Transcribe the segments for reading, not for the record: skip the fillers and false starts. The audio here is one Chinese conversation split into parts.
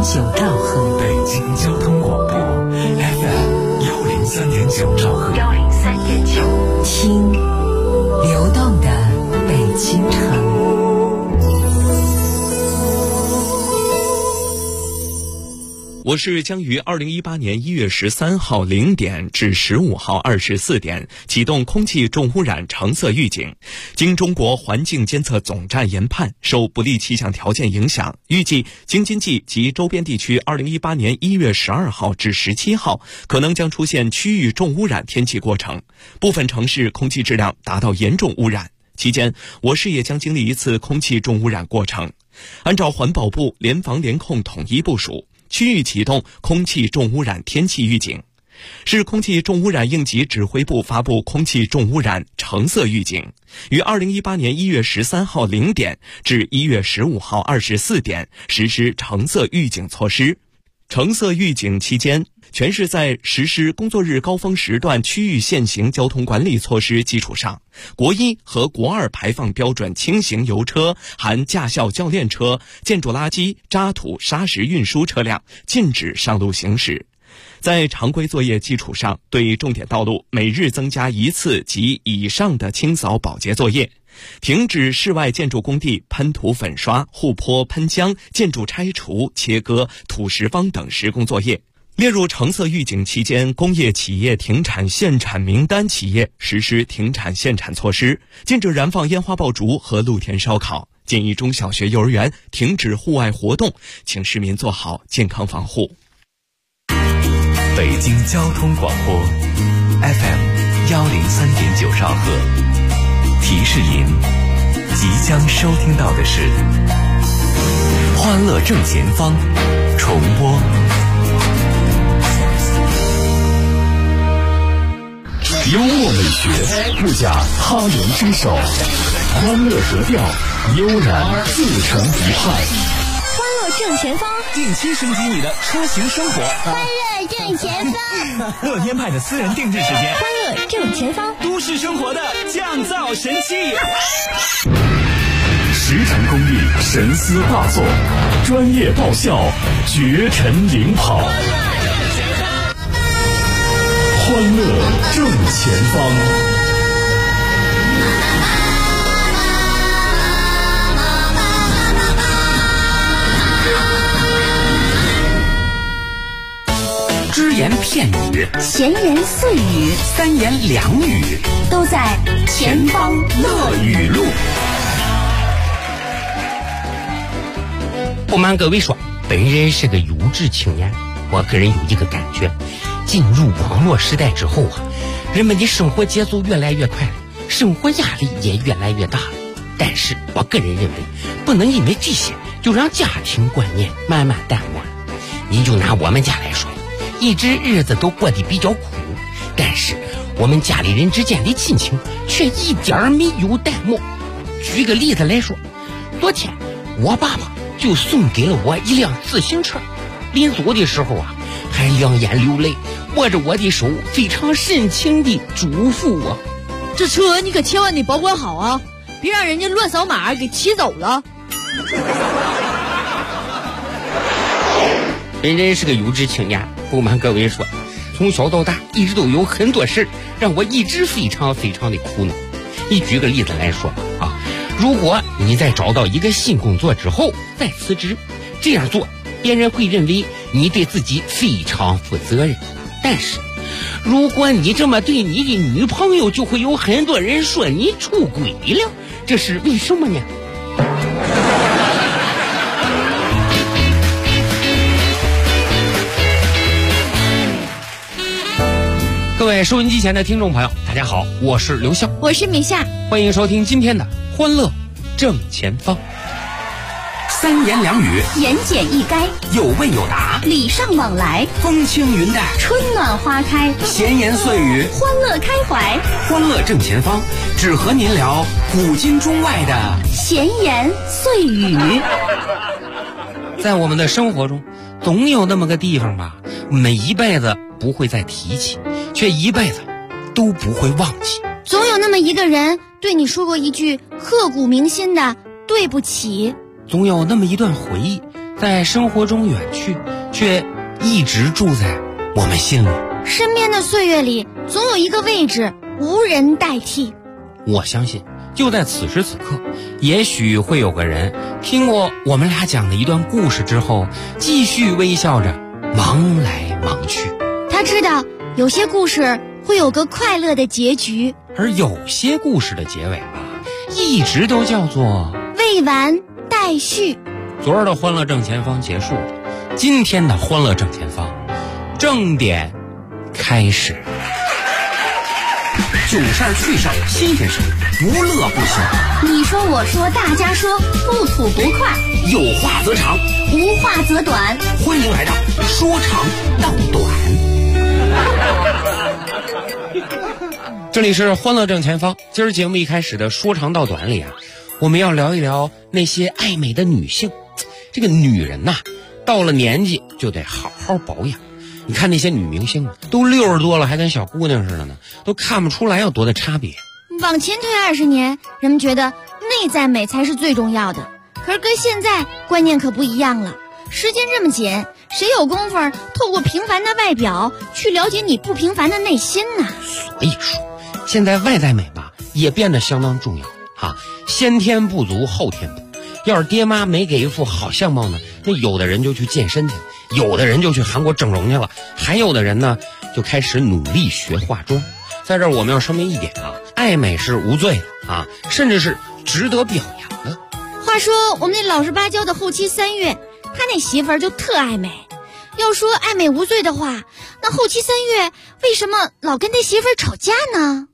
103.9兆赫， 北京交通广播 FM103.9兆赫 103.9，听流动的北京城。 我是将于2018年1月13号0点至15号24点启动空气重污染橙色预警。经中国环境监测总站研判，受不利气象条件影响，预计京津冀及周边地区2018年1月12号至17号可能将出现区域重污染天气过程，部分城市空气质量达到严重污染。期间，我市也将经历一次空气重污染过程。按照环保部联防联控统一部署，区域启动空气重污染天气预警。市空气重污染应急指挥部发布空气重污染橙色预警，于2018年1月13号0点至1月15号24点实施橙色预警措施。橙色预警期间，全市在实施工作日高峰时段区域限行交通管理措施基础上，国1和国2排放标准轻型油车含驾校教练车、建筑垃圾、渣土、砂石运输车辆禁止上路行驶。在常规作业基础上，对重点道路每日增加1次及以上的清扫保洁作业，停止室外建筑工地喷涂粉刷、护坡喷浆、建筑拆除、切割、土石方等施工作业。列入橙色预警期间工业企业停产限产名单企业实施停产限产措施，禁止燃放烟花爆竹和露天烧烤，建议中小学幼儿园停止户外活动，请市民做好健康防护。 北京交通广播 FM103.9兆赫，提示您即将收听到的是欢乐正前方重播。幽默美学不假他人之手，欢乐格调悠然自成一派。 欢乐正前方， 定期升级你的出行生活。 欢乐正前方， 乐天派的私人定制时间。 欢乐正前方， 都市生活的降噪神器。 实诚公益，神思大作，专业爆笑，绝尘领跑。欢乐正前方。 只言片语， 闲言碎语， 三言两语， 都在前方乐语录。 不瞒各位说，本人是个优质青年。我个人有一个感觉，进入网络时代之后啊，人们的生活节奏越来越快了，生活压力也越来越大了。但是我个人认为，不能因为这些就让家庭观念慢慢淡忘。你就拿我们家来说，一直日子都过得比较苦，但是我们家里人之间的亲情却一点儿没有淡漠。举个例子来说，昨天我爸爸就送给了我一辆自行车，临走的时候啊，还两眼流泪，握着我的手，非常深情地嘱咐我： 这车你可千万得保管好啊，别让人家乱扫码给骑走了。 本人是个优质青年，不瞒各位说，从小到大一直都有很多事让我一直非常的苦恼。你举个例子来说啊，如果你在找到一个新工作之后再辞职，这样做别人会认为你对自己非常负责任。但是如果你这么对你的女朋友，就会有很多人说你出轨了，这是为什么呢？各位收音机前的听众朋友，大家好，我是刘笑， 我是米夏， 欢迎收听今天的欢乐正前方。 三言两语， 言简意赅， 有问有答， 礼尚往来， 风轻云淡， 春暖花开， 闲言碎语， 欢乐开怀。 欢乐正前方，只和您聊古今中外的闲言碎语。 在我们的生活中，总有那么个地方吧，我们一辈子不会再提起，却一辈子都不会忘记。 总有那么一个人对你说过一句刻骨铭心的对不起， 总有那么一段回忆在生活中远去，却一直住在我们心里。 身边的岁月里，总有一个位置无人代替。 我相信，就在此时此刻，也许会有个人听过我们俩讲的一段故事之后，继续微笑着忙来忙去。 他知道有些故事会有个快乐的结局， 而有些故事的结尾吧，一直都叫做未完待续。 昨儿的欢乐正前方结束了，今天的欢乐正前方正点开始。 囧事儿趣事儿新鲜事儿，不乐不行。 你说我说大家说，不吐不快， 有话则长， 无话则短。 欢迎来到说长道短。 这里是欢乐正前方。今儿节目一开始的说长道短里啊，我们要聊一聊那些爱美的女性。这个女人呐，到了年纪就得好好保养。你看那些女明星都60多了，还跟小姑娘似的呢，都看不出来有多大差别。 往前推20年，人们觉得内在美才是最重要的，可是跟现在观念可不一样了。时间这么紧，谁有功夫透过平凡的外表去了解你不平凡的内心呢？ 所以说，现在外在美吧也变得相当重要啊，先天不足后天补。要是爹妈没给一副好相貌呢，那有的人就去健身去，有的人就去韩国整容去了，还有的人呢就开始努力学化妆。在这儿我们要声明一点啊，爱美是无罪的啊，甚至是值得表扬的。 话说我们那老实巴交的后期3月，他那媳妇儿就特爱美。要说爱美无罪的话，那后期3月为什么老跟他媳妇儿吵架呢？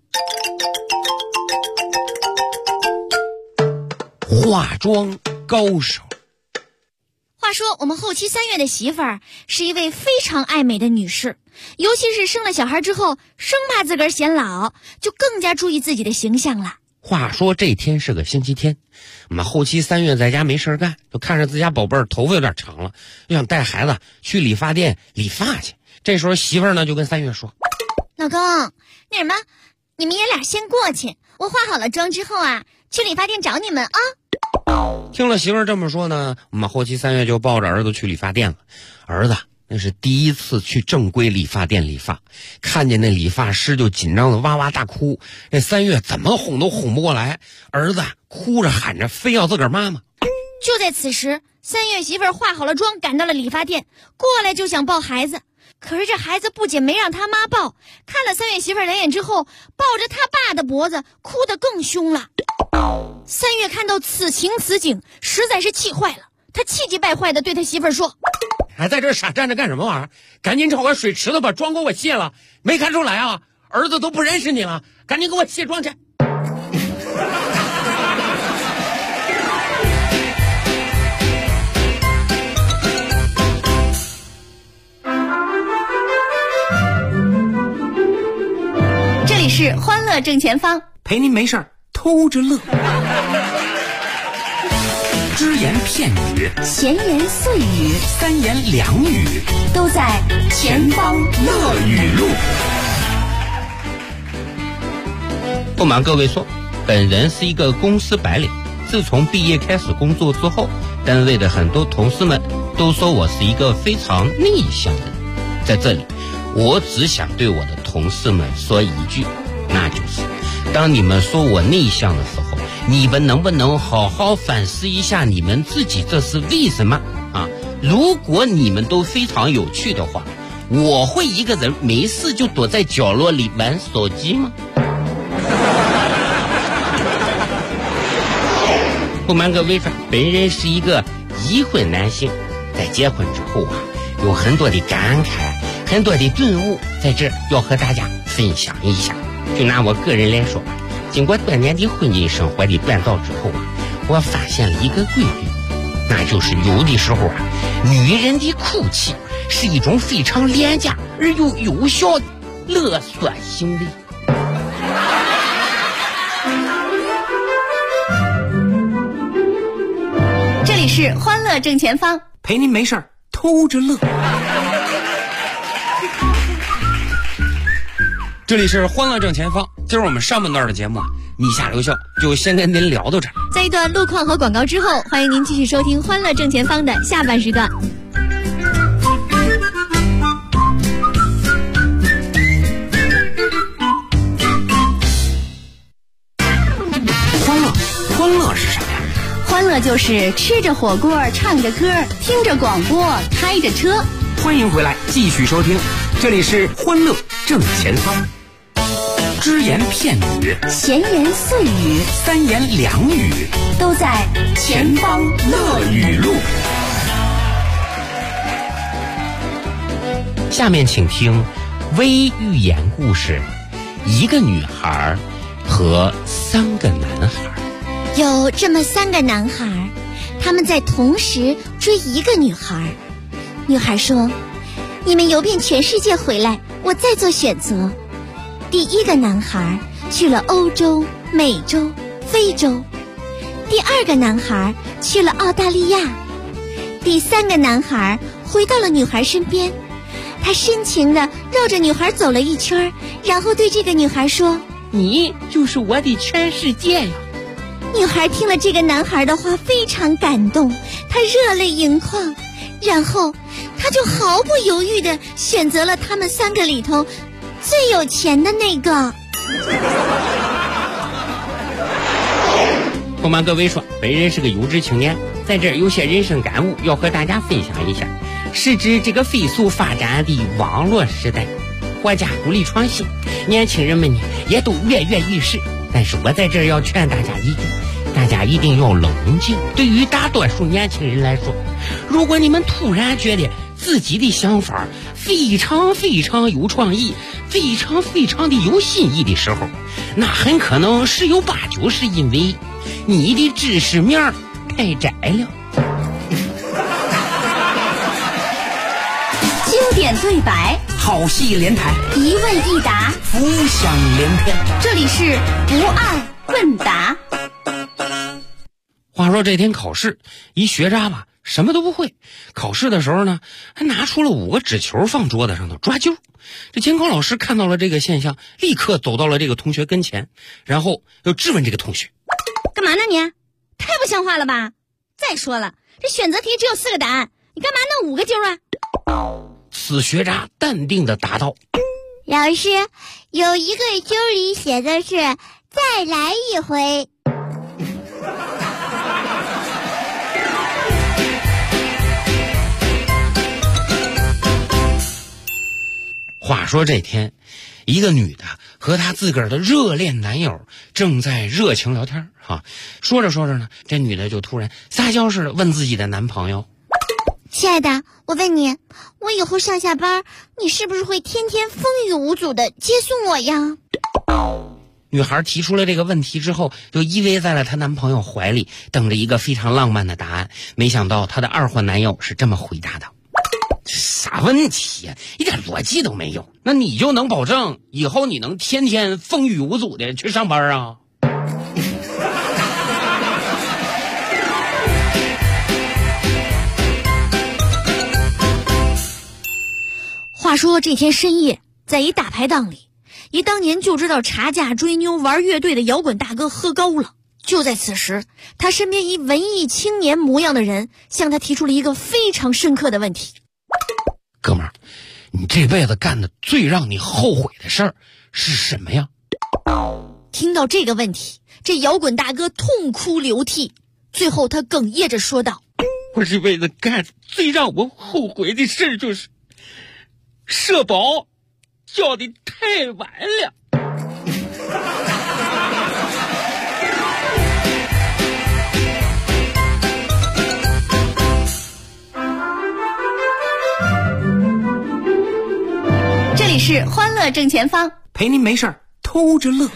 化妆高手。 话说我们后期3月的媳妇儿是一位非常爱美的女士，尤其是生了小孩之后，生怕自个儿显老，就更加注意自己的形象了。 话说这天是个星期天，我们后期3月在家没事干，就看着自家宝贝儿头发有点长了，就想带孩子去理发店理发去。这时候媳妇儿呢就跟3月说：“ 老公，那什么，你们爷俩先过去，我化好了妆之后啊，去理发店找你们啊。” 听了媳妇儿这么说呢，我们后期3月就抱着儿子去理发店了。儿子那是第一次去正规理发店理发，看见那理发师就紧张的哇哇大哭。这3月怎么哄都哄不过来，儿子哭着喊着非要自个儿妈妈。 就在此时，3月媳妇儿化好了妆，赶到了理发店，过来就想抱孩子。可是这孩子不仅没让他妈抱，看了3月媳妇儿两眼之后，抱着他爸的脖子哭得更凶了。3月看到此情此景，实在是气坏了，他气急败坏地对他媳妇儿说：“ 还在这傻站着干什么玩意儿？赶紧找个水池子把妆给我卸了！没看出来啊，儿子都不认识你了，赶紧给我卸妆去！” 这里是欢乐正前方， 陪您没事儿偷着乐。只言片语， 闲言碎语， 三言两语， 都在前方乐语录。 不瞒各位说，本人是一个公司白领，自从毕业开始工作之后，单位的很多同事们都说我是一个非常内向的人。在这里，我只想对我的同事们说一句，那就是当你们说我内向的时候，你们能不能好好反思一下你们自己这是为什么啊？如果你们都非常有趣的话，我会一个人没事就躲在角落里玩手机吗？不瞒各位说，本人是一个已婚男性，在结婚之后啊，有很多的感慨，很多的顿悟，在这要和大家分享一下。就拿我个人来说吧，经过多年的婚姻生活的锻造之后啊，我发现了一个规律，那就是有的时候啊，女人的哭泣是一种非常廉价而又有效的勒索行为。 这里是欢乐正前方， 陪您没事儿偷着乐。 这里是欢乐正前方。今儿我们上半段的节目啊， 你下刘笑就先跟您聊到这儿。 在一段路况和广告之后，欢迎您继续收听《欢乐正前方》的下半时段。 欢乐是什么呀？ 欢乐就是吃着火锅，唱着歌，听着广播，开着车。 欢迎回来，继续收听，这里是欢乐正前方。只言片语， 闲言碎语， 三言两语， 都在前方乐语录。 下面请听微寓言故事：一个女孩和3个男孩。 有这么3个男孩，他们在同时追一个女孩。女孩说：你们游遍全世界回来，我再做选择。第1个男孩去了欧洲、美洲、非洲。第2个男孩去了澳大利亚。第3个男孩回到了女孩身边，他深情地绕着女孩走了一圈，然后对这个女孩说： 你就是我的全世界呀。 女孩听了这个男孩的话，非常感动，她热泪盈眶，然后她就毫不犹豫地选择了他们3个里头最有钱的那个。 不瞒各位说，本人是个有志青年，在这儿有些人生感悟要和大家分享一下。是指这个飞速发展的网络时代，国家鼓励创新，年轻人们呢也都跃跃欲试。但是我在这儿要劝大家一句，大家一定要冷静。对于大多数年轻人来说，如果你们突然觉得自己的想法非常非常有创意，非常非常的有新意的时候，那很可能十有八九是因为你的知识面太窄了。 经典对白， 好戏连台， 一问一答， 浮想联翩。 这里是不二问答。 话说这天考试，一学渣吧什么都不会，考试的时候呢还拿出了5个纸球放桌子上头抓阄。这监考老师看到了这个现象，立刻走到了这个同学跟前，然后又质问这个同学： 干嘛呢你？太不像话了吧！再说了，这选择题只有4个答案，你干嘛弄5个阄啊？ 此学渣淡定地答道： 老师，有一个阄里写的是再来一回。 话说这天，一个女的和她自个儿的热恋男友正在热情聊天说着说着呢，这女的就突然撒娇似的问自己的男朋友： 亲爱的，我问你，我以后上下班，你是不是会天天风雨无阻的接送我呀？ 女孩提出了这个问题之后，就依偎在了她男朋友怀里，等着一个非常浪漫的答案。没想到她的2婚男友是这么回答的：啥问题呀，一点逻辑都没有。那你就能保证以后你能天天风雨无阻的去上班啊？ 话说这天深夜，在一大排档里，一当年就知道查价追妞玩乐队的摇滚大哥喝高了。就在此时，他身边一文艺青年模样的人向他提出了一个非常深刻的问题： 哥们儿，你这辈子干的最让你后悔的事儿是什么呀？ 听到这个问题，这摇滚大哥痛哭流涕，最后他哽咽着说道： 我这辈子干最让我后悔的事就是社保交的太晚了。 这里是欢乐正前方， 陪您没事儿偷着乐。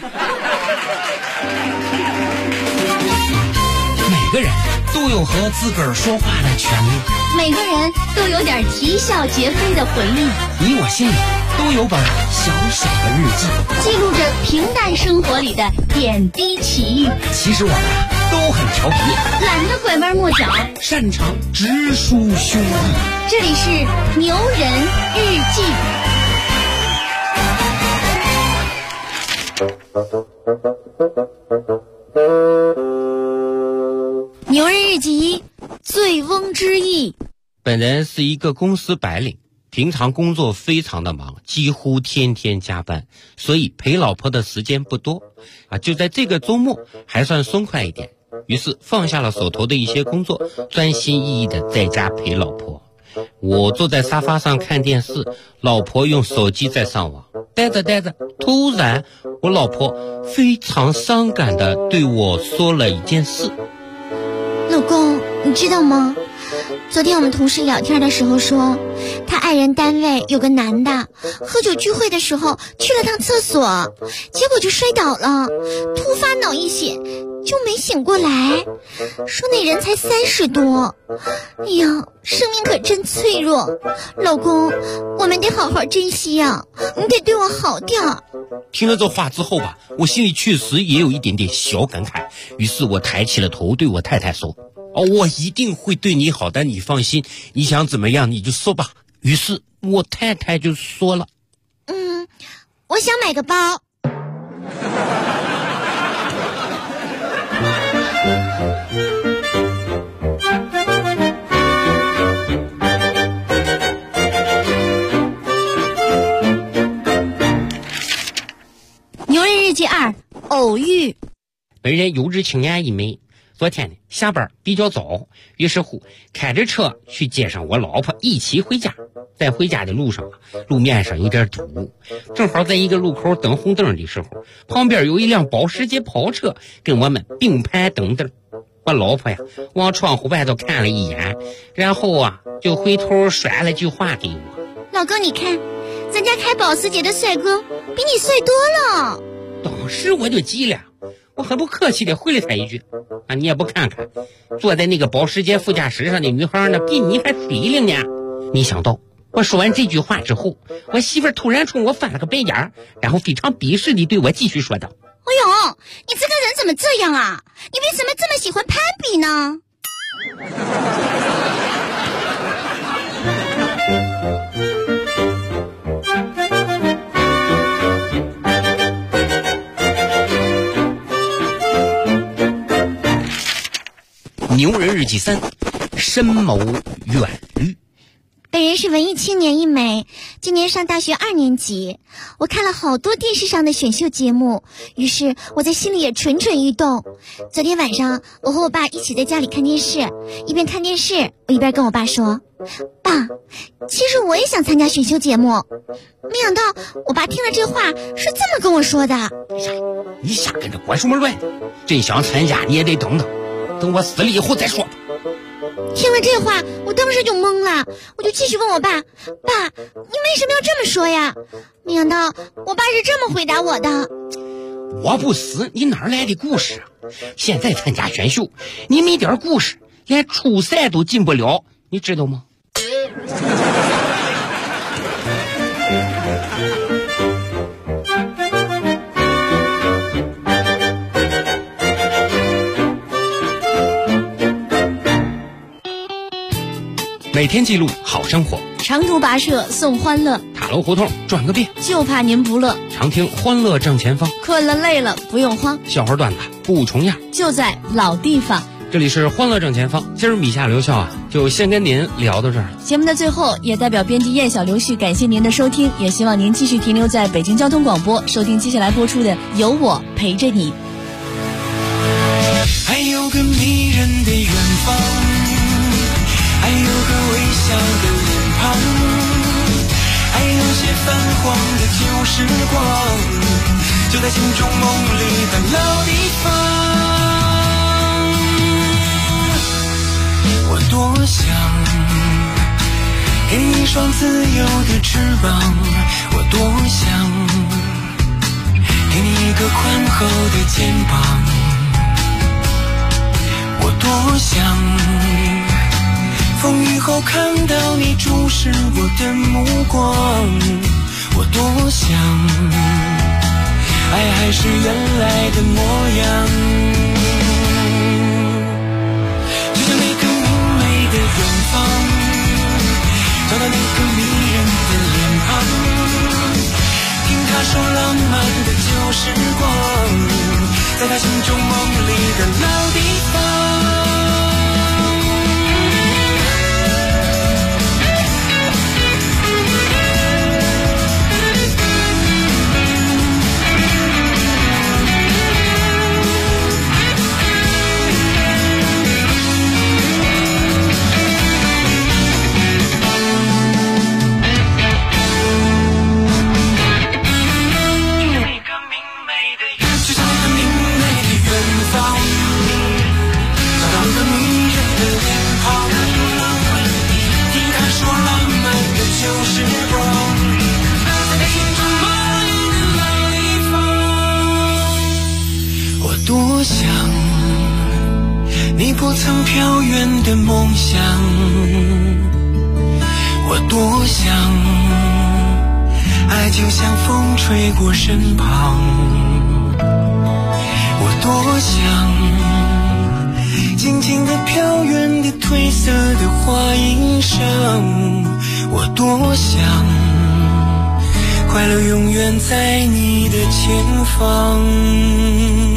每个人都有和自个儿说话的权利， 每个人都有点啼笑皆非的回忆。 你我心里都有本小小的日记， 记录着平淡生活里的点滴奇遇。 其实我们都很调皮， 懒得拐弯抹角， 擅长直抒胸臆。 这里是牛人日记。 牛人日记，醉翁之意。 本人是一个公司白领，平常工作非常的忙，几乎天天加班，所以陪老婆的时间不多就在这个周末还算松快一点，于是放下了手头的一些工作，专心一意的在家陪老婆。我坐在沙发上看电视，老婆用手机在上网，待着，突然我老婆非常伤感的对我说了一件事。 老公，你知道吗？昨天我们同事聊天的时候说，他爱人单位有个男的喝酒聚会的时候去了趟厕所，结果就摔倒了，突发脑溢血就没醒过来，说那人才30多。哎呀，生命可真脆弱，老公，我们得好好珍惜呀，你得对我好点。 听了这话之后吧，我心里确实也有一点点小感慨，于是我抬起了头对我太太说，我一定会对你好的，你放心，你想怎么样你就说吧。于是我太太就说了， 我想买个包。 牛人日记2，偶遇。 本人有志青年一枚，昨天呢下班比较早，于是乎开着车去接上我老婆一起回家。在回家的路上路面上有点堵，正好在一个路口等红灯的时候，旁边有一辆保时捷跑车跟我们并排等灯。我老婆往窗户外头看了一眼，然后就回头甩了句话给我， 老公，你看咱家开保时捷的帅哥比你帅多了。 当时我就急了，我很不客气的回了他一句，你也不看看坐在那个保时捷副驾驶上的女孩呢，比你还水灵呢。没想到我说完这句话之后，我媳妇突然冲我翻了个白眼，然后非常鄙视地对我继续说道， 哎呦，你这个人怎么这样啊？你为什么这么喜欢攀比呢？ 牛人日记3，深谋远虑。 本人是文艺青年一枚，今年上大学2年级。我看了好多电视上的选秀节目，于是我在心里也蠢蠢欲动。昨天晚上我和我爸一起在家里看电视，一边看电视我一边跟我爸说，爸，其实我也想参加选秀节目。没想到我爸听了这话是这么跟我说的， 你瞎跟着管什么乱，真想参加你也得等我死了以后再说。 听了这话我当时就懵了，我就继续问我爸，爸，你为什么要这么说呀？没想到我爸是这么回答我的， 我不死你哪来的故事现在参加选秀你没点故事连初赛都进不了，你知道吗？每天记录好生活， 长途跋涉送欢乐， 塔楼胡同转个遍， 就怕您不乐。 常听欢乐正前方， 困了累了不用慌， 笑话段子不重样， 就在老地方。 这里是欢乐正前方，今儿米夏刘笑就先跟您聊到这儿。 节目的最后，也代表编辑燕小刘旭感谢您的收听，也希望您继续停留在北京交通广播，收听接下来播出的《有我陪着你》。 还有个迷人的远方，还有个微笑的脸庞，还有些泛黄的旧时光，就在心中梦里的老地方。我多想给你一双自由的翅膀，我多想给你一个宽厚的肩膀，我多想风雨后看到你注视我的目光，我多想爱还是原来的模样，就像那个明媚的远方，找到那个迷人的脸庞，听他说浪漫的旧时光， 在他心中梦里的老地方。 多想你不曾飘远的梦想，我多想爱就像风吹过身旁，我多想静静地飘远的褪色的花衣裳，我多想快乐永远在你的前方。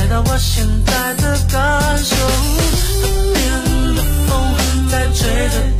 现在的感受，那边的风在吹着